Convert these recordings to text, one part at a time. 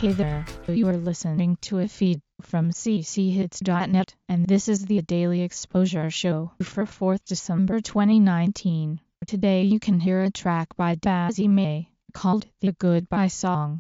Hey there, you are listening to a feed from cchits.net, and this is the Daily Exposure Show for 4th December 2019. Today you can hear a track by Dazzy May, called The Goodbye Song.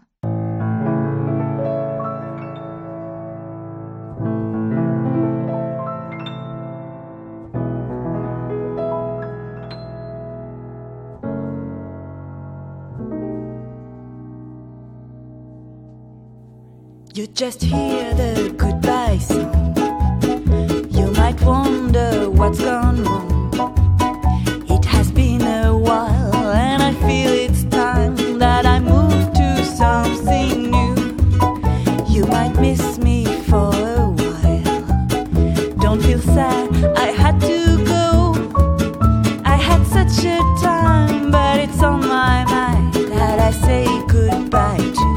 You just hear the goodbye song. You might wonder what's gone wrong. It has been a while and I feel it's time that I move to something new. You might miss me for a while. Don't feel sad, I had to go. I had such a time, but it's on my mind that I say goodbye to you.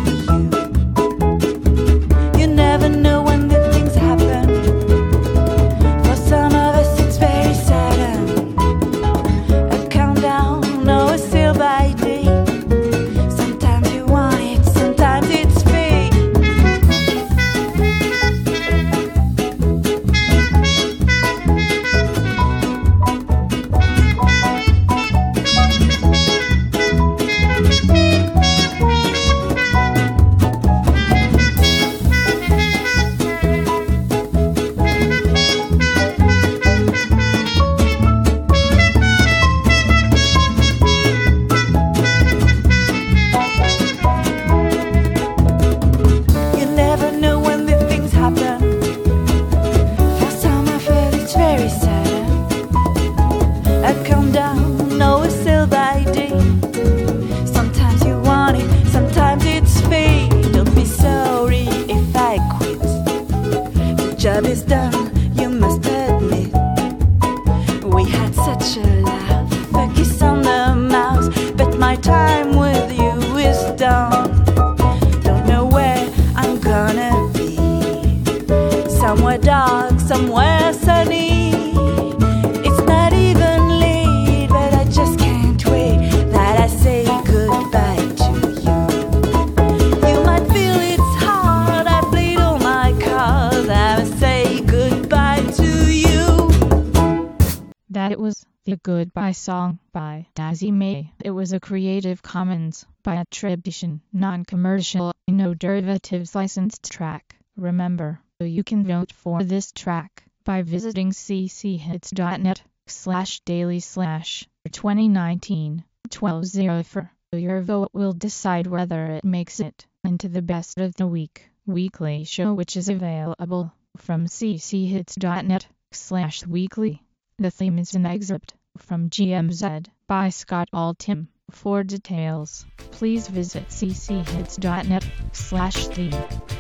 Job is done, you must admit. We had such a laugh, a kiss on the mouth, but my time with you is done. Don't know where I'm gonna be. Somewhere dark, somewhere sunny. It's not even late, but I just can't wait that I say goodbye to you. You might feel it's hard, I played all my cards, I say goodbye to you. That was The Goodbye Song by Dazzy May. It was a Creative Commons by attribution, non-commercial, no derivatives licensed track. Remember, you can vote for this track by visiting cchits.net/daily/2019-1204. Your vote will decide whether it makes it into the best of the week weekly show, which is available from cchits.net/weekly. The theme is an excerpt from GMZ by Scott Altham. For details, please visit cchits.net/theme.